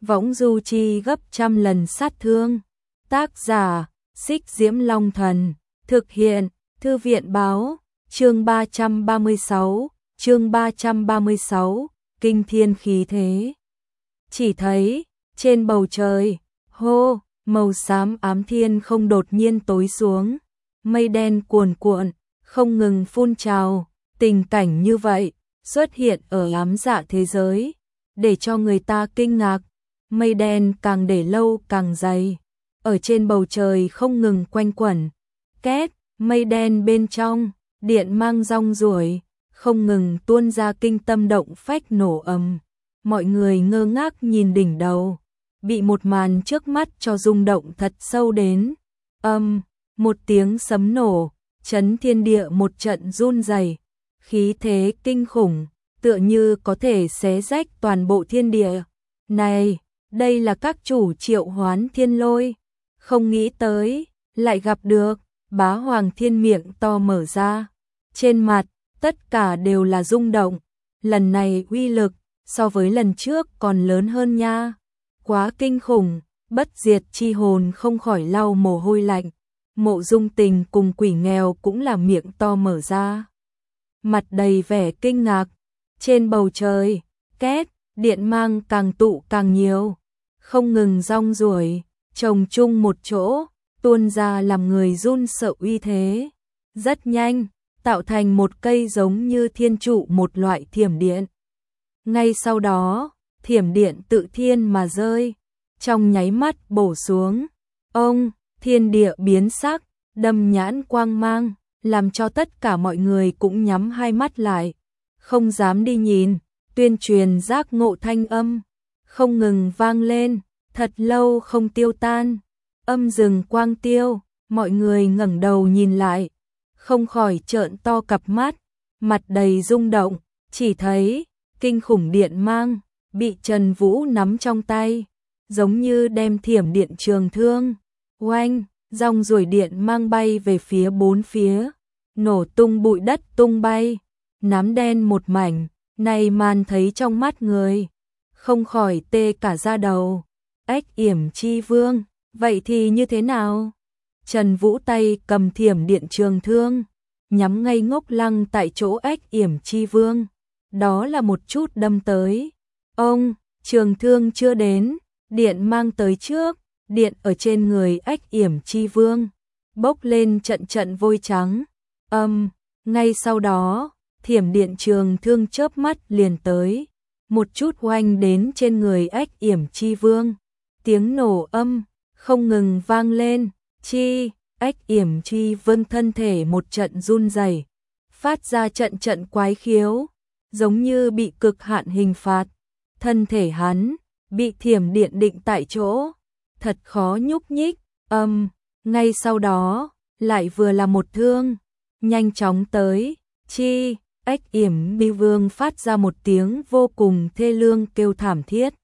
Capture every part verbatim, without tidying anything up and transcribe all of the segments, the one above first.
võng du chi gấp trăm lần sát thương. Tác giả, Xích Diễm Long Thần, thực hiện, Thư viện Báo, chương ba trăm ba mươi sáu, chương ba trăm ba mươi sáu, kinh thiên khí thế. Chỉ thấy, trên bầu trời, hô, màu xám ám thiên không đột nhiên tối xuống, mây đen cuồn cuộn, không ngừng phun trào, tình cảnh như vậy, xuất hiện ở ám dạ thế giới, để cho người ta kinh ngạc, mây đen càng để lâu càng dày, ở trên bầu trời không ngừng quanh quẩn, két, mây đen bên trong, điện mang rong ruổi, không ngừng tuôn ra kinh tâm động phách nổ ầm, mọi người ngơ ngác nhìn đỉnh đầu, bị một màn trước mắt cho rung động thật sâu đến, âm, một tiếng sấm nổ, chấn thiên địa một trận run rẩy, khí thế kinh khủng, tựa như có thể xé rách toàn bộ thiên địa. Này, đây là các chủ triệu hoán thiên lôi, không nghĩ tới, lại gặp được, Bá Hoàng Thiên miệng to mở ra, trên mặt, tất cả đều là rung động, lần này uy lực, so với lần trước còn lớn hơn nha, quá kinh khủng, bất diệt chi hồn không khỏi lau mồ hôi lạnh, Mộ Dung Tình cùng Quỷ Nghèo cũng là miệng to mở ra, mặt đầy vẻ kinh ngạc, trên bầu trời, két, điện mang càng tụ càng nhiều, không ngừng rong ruổi, chồng chung một chỗ, tuôn ra làm người run sợ uy thế, rất nhanh, tạo thành một cây giống như thiên trụ một loại thiểm điện. Ngay sau đó, thiểm điện tự thiên mà rơi, trong nháy mắt bổ xuống, ông, thiên địa biến sắc, đâm nhãn quang mang, làm cho tất cả mọi người cũng nhắm hai mắt lại, không dám đi nhìn, tuyên truyền giác ngộ thanh âm, không ngừng vang lên, thật lâu không tiêu tan, âm rừng quang tiêu, mọi người ngẩng đầu nhìn lại, không khỏi trợn to cặp mắt, mặt đầy rung động, chỉ thấy, kinh khủng điện mang, bị Trần Vũ nắm trong tay, giống như đem thiểm điện trường thương, oanh, dòng ruổi điện mang bay về phía bốn phía, nổ tung bụi đất tung bay, nám đen một mảnh, này màn thấy trong mắt người, không khỏi tê cả da đầu, Ách Yểm Chi Vương, vậy thì như thế nào? Trần Vũ tay cầm thiểm điện trường thương, nhắm ngay ngốc lăng tại chỗ Ách Yểm Chi Vương, đó là một chút đâm tới, ông, trường thương chưa đến, điện mang tới trước, điện ở trên người Ách Yểm Chi Vương, bốc lên trận trận vôi trắng, âm, ngay sau đó, thiểm điện trường thương chớp mắt liền tới, một chút oanh đến trên người Ách Yểm Chi Vương, tiếng nổ âm, không ngừng vang lên, chi, Ách Yểm Chi Vương thân thể một trận run rẩy, phát ra trận trận quái khiếu, giống như bị cực hạn hình phạt, thân thể hắn, bị thiểm điện định tại chỗ, thật khó nhúc nhích, âm, ngay sau đó, lại vừa là một thương, nhanh chóng tới, chi, Ách Yểm Chi Vương phát ra một tiếng vô cùng thê lương kêu thảm thiết.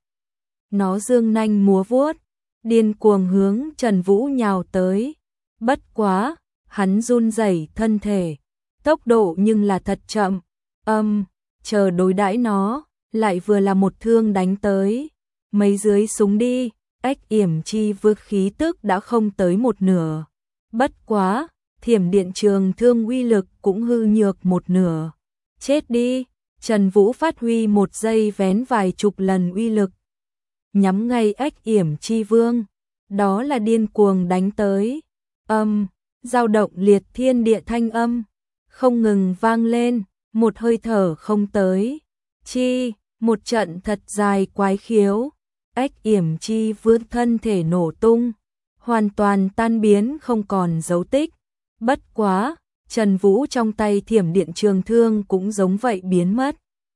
Nó dương nanh múa vuốt, điên cuồng hướng Trần Vũ nhào tới, bất quá, hắn run rẩy thân thể, tốc độ nhưng là thật chậm, âm, chờ đối đãi nó, lại vừa là một thương đánh tới, mấy dưới súng đi, Ách Yểm Chi Vương khí tức đã không tới một nửa, bất quá, thiểm điện trường thương uy lực cũng hư nhược một nửa, chết đi, Trần Vũ phát huy một giây vén vài chục lần uy lực, nhắm ngay Ách Yểm Chi Vương, đó là điên cuồng đánh tới, âm, dao động liệt thiên địa thanh âm, không ngừng vang lên, một hơi thở không tới, chi, một trận thật dài quái khiếu, Ách Yểm Chi Vương thân thể nổ tung, hoàn toàn tan biến không còn dấu tích, bất quá, Trần Vũ trong tay thiểm điện trường thương cũng giống vậy biến mất.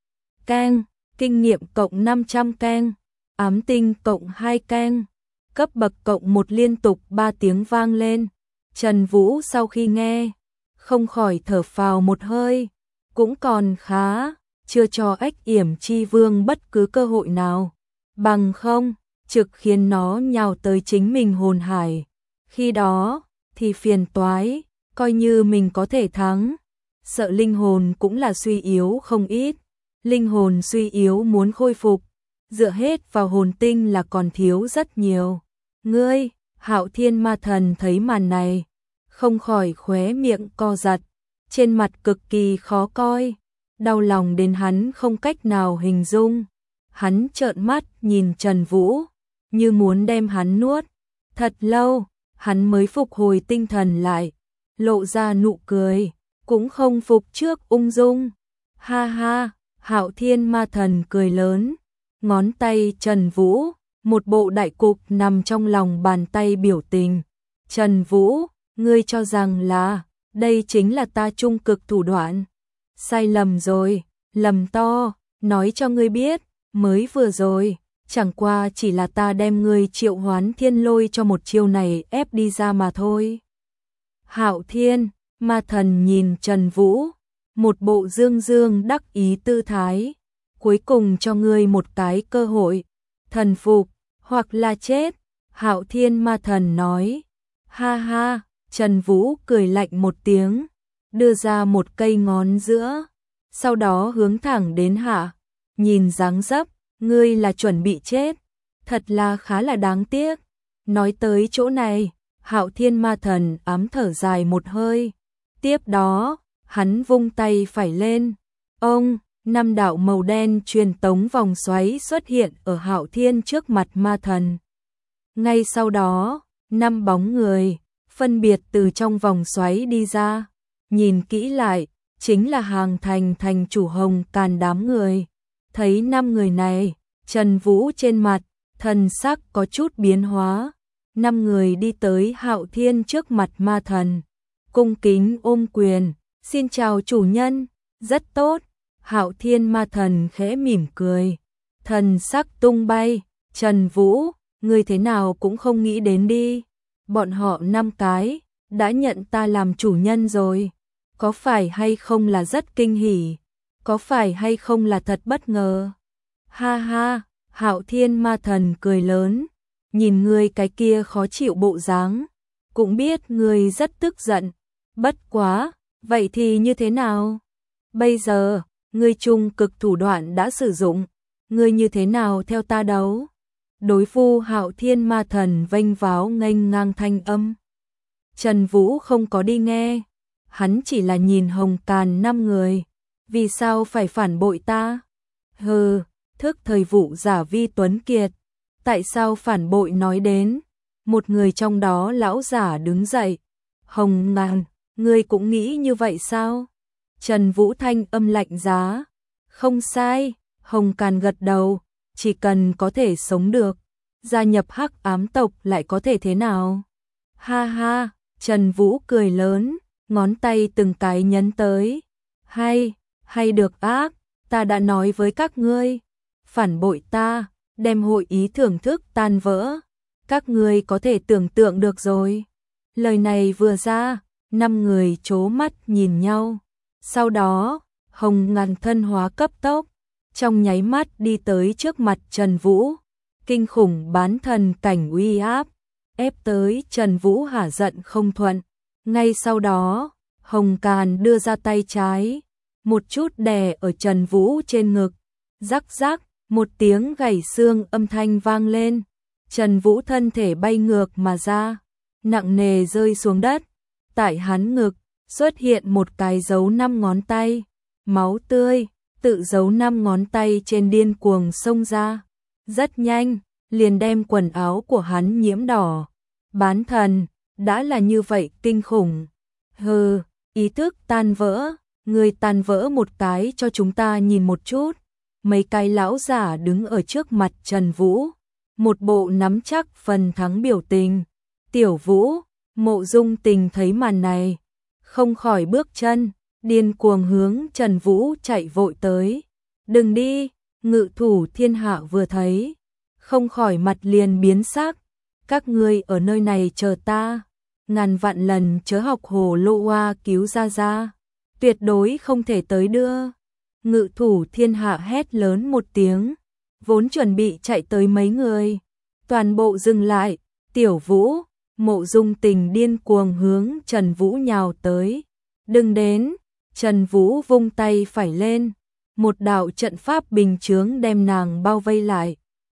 Keng, kinh nghiệm cộng năm trăm keng, ám tinh cộng hai keng, cấp bậc cộng một liên tục ba tiếng vang lên. Trần Vũ sau khi nghe, không khỏi thở phào một hơi, cũng còn khá, chưa cho Ách Yểm Chi Vương bất cứ cơ hội nào, bằng không, trực khiến nó nhào tới chính mình hồn hải. Khi đó, thì phiền toái, coi như mình có thể thắng, sợ linh hồn cũng là suy yếu không ít, linh hồn suy yếu muốn khôi phục, dựa hết vào hồn tinh là còn thiếu rất nhiều. Ngươi, Hạo Thiên Ma Thần thấy màn này, không khỏi khóe miệng co giật, trên mặt cực kỳ khó coi, đau lòng đến hắn không cách nào hình dung. Hắn trợn mắt nhìn Trần Vũ, như muốn đem hắn nuốt. Thật lâu, hắn mới phục hồi tinh thần lại, lộ ra nụ cười, cũng không phục trước ung dung. Ha ha, Hạo Thiên Ma Thần cười lớn, ngón tay Trần Vũ, một bộ đại cục nằm trong lòng bàn tay biểu tình. Trần Vũ, ngươi cho rằng là, đây chính là ta trung cực thủ đoạn. Sai lầm rồi, lầm to, nói cho ngươi biết, mới vừa rồi, chẳng qua chỉ là ta đem ngươi triệu hoán thiên lôi cho một chiêu này ép đi ra mà thôi. Hạo Thiên Ma Thần nhìn Trần Vũ, một bộ dương dương đắc ý tư thái, cuối cùng cho ngươi một cái cơ hội, thần phục, hoặc là chết. Hạo Thiên Ma Thần nói, ha ha, Trần Vũ cười lạnh một tiếng, đưa ra một cây ngón giữa, sau đó hướng thẳng đến hạ, nhìn dáng dấp, ngươi là chuẩn bị chết, thật là khá là đáng tiếc. Nói tới chỗ này, Hạo Thiên Ma Thần ám thở dài một hơi, tiếp đó, hắn vung tay phải lên, ông, năm đạo màu đen truyền tống vòng xoáy xuất hiện ở Hạo Thiên trước mặt Ma Thần. Ngay sau đó, năm bóng người, phân biệt từ trong vòng xoáy đi ra, nhìn kỹ lại, chính là Hàng Thành thành chủ Hồng Càn đám người. Thấy năm người này, Trần Vũ trên mặt, thần sắc có chút biến hóa. Năm người đi tới Hạo Thiên trước mặt Ma Thần, cung kính ôm quyền, xin chào chủ nhân, rất tốt. Hạo Thiên Ma Thần khẽ mỉm cười, thần sắc tung bay, Trần Vũ, ngươi thế nào cũng không nghĩ đến đi. Bọn họ năm cái, đã nhận ta làm chủ nhân rồi, có phải hay không là rất kinh hỉ, có phải hay không là thật bất ngờ. Ha ha, Hạo Thiên Ma Thần cười lớn, nhìn ngươi cái kia khó chịu bộ dáng, cũng biết ngươi rất tức giận, bất quá, vậy thì như thế nào? Bây giờ, ngươi trung cực thủ đoạn đã sử dụng, ngươi như thế nào theo ta đấu? Đối phu Hạo Thiên Ma Thần vênh váo nghênh ngang thanh âm. Trần Vũ không có đi nghe, hắn chỉ là nhìn Hồng Càn năm người, vì sao phải phản bội ta? Hừ, thức thời vụ giả vi tuấn kiệt, tại sao phản bội nói đến? Một người trong đó lão giả đứng dậy, Hồng Ngàn, ngươi cũng nghĩ như vậy sao? Trần Vũ thanh âm lạnh giá, không sai, Hồng Càn gật đầu, chỉ cần có thể sống được, gia nhập Hắc Ám tộc lại có thể thế nào? Ha ha, Trần Vũ cười lớn, ngón tay từng cái nhấn tới, hay, hay được ác, ta đã nói với các ngươi, phản bội ta, đem hội ý thưởng thức tan vỡ, các ngươi có thể tưởng tượng được rồi. Lời này vừa ra, năm người trố mắt nhìn nhau, sau đó, Hồng Ngàn thân hóa cấp tốc, trong nháy mắt đi tới trước mặt Trần Vũ, kinh khủng bán thần cảnh uy áp, ép tới Trần Vũ hả giận không thuận. Ngay sau đó, Hồng Càn đưa ra tay trái, một chút đè ở Trần Vũ trên ngực, rắc rắc, một tiếng gãy xương âm thanh vang lên, Trần Vũ thân thể bay ngược mà ra, nặng nề rơi xuống đất, tại hắn ngực, xuất hiện một cái dấu năm ngón tay, máu tươi, tự dấu năm ngón tay trên điên cuồng xông ra, rất nhanh, liền đem quần áo của hắn nhiễm đỏ. Bán thần, đã là như vậy kinh khủng. Hừ, ý thức tan vỡ, người tan vỡ một cái cho chúng ta nhìn một chút. Mấy cái lão giả đứng ở trước mặt Trần Vũ, một bộ nắm chắc phần thắng biểu tình. Tiểu Vũ, Mộ Dung Tình thấy màn này, không khỏi bước chân, điên cuồng hướng Trần Vũ chạy vội tới. Đừng đi, Ngự Thủ Thiên Hạ vừa thấy, không khỏi mặt liền biến sắc. Các ngươi ở nơi này chờ ta, ngàn vạn lần chớ học Hồ Lô Hoa cứu ra ra, tuyệt đối không thể tới đưa. Ngự Thủ Thiên Hạ hét lớn một tiếng, vốn chuẩn bị chạy tới mấy người, toàn bộ dừng lại. Tiểu Vũ, Mộ Dung Tình điên cuồng hướng Trần Vũ nhào tới. Đừng đến, Trần Vũ vung tay phải lên, một đạo trận pháp bình chướng đem nàng bao vây lại.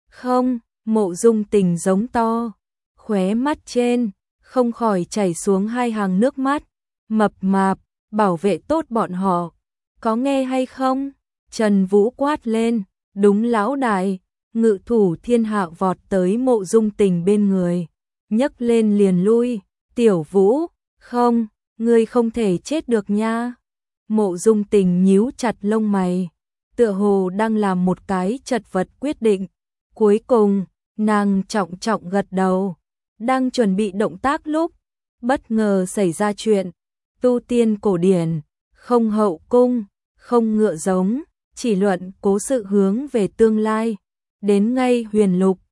Không, Mộ Dung Tình giống to, khóe mắt trên không khỏi chảy xuống hai hàng nước mắt. Mập mạp, bảo vệ tốt bọn họ, có nghe hay không? Trần Vũ quát lên, đúng lão đại. Ngự thủ thiên hạ vọt tới Mộ Dung Tình bên người, nhấc lên liền lui. Tiểu Vũ, không, ngươi không thể chết được nha. Mộ Dung Tình nhíu chặt lông mày, tựa hồ đang làm một cái chật vật quyết định. Cuối cùng, nàng trọng trọng gật đầu, đang chuẩn bị động tác lúc, bất ngờ xảy ra chuyện. Tu tiên cổ điển, không hậu cung, không ngựa giống, chỉ luận cố sự hướng về tương lai. Đến ngay huyền lục,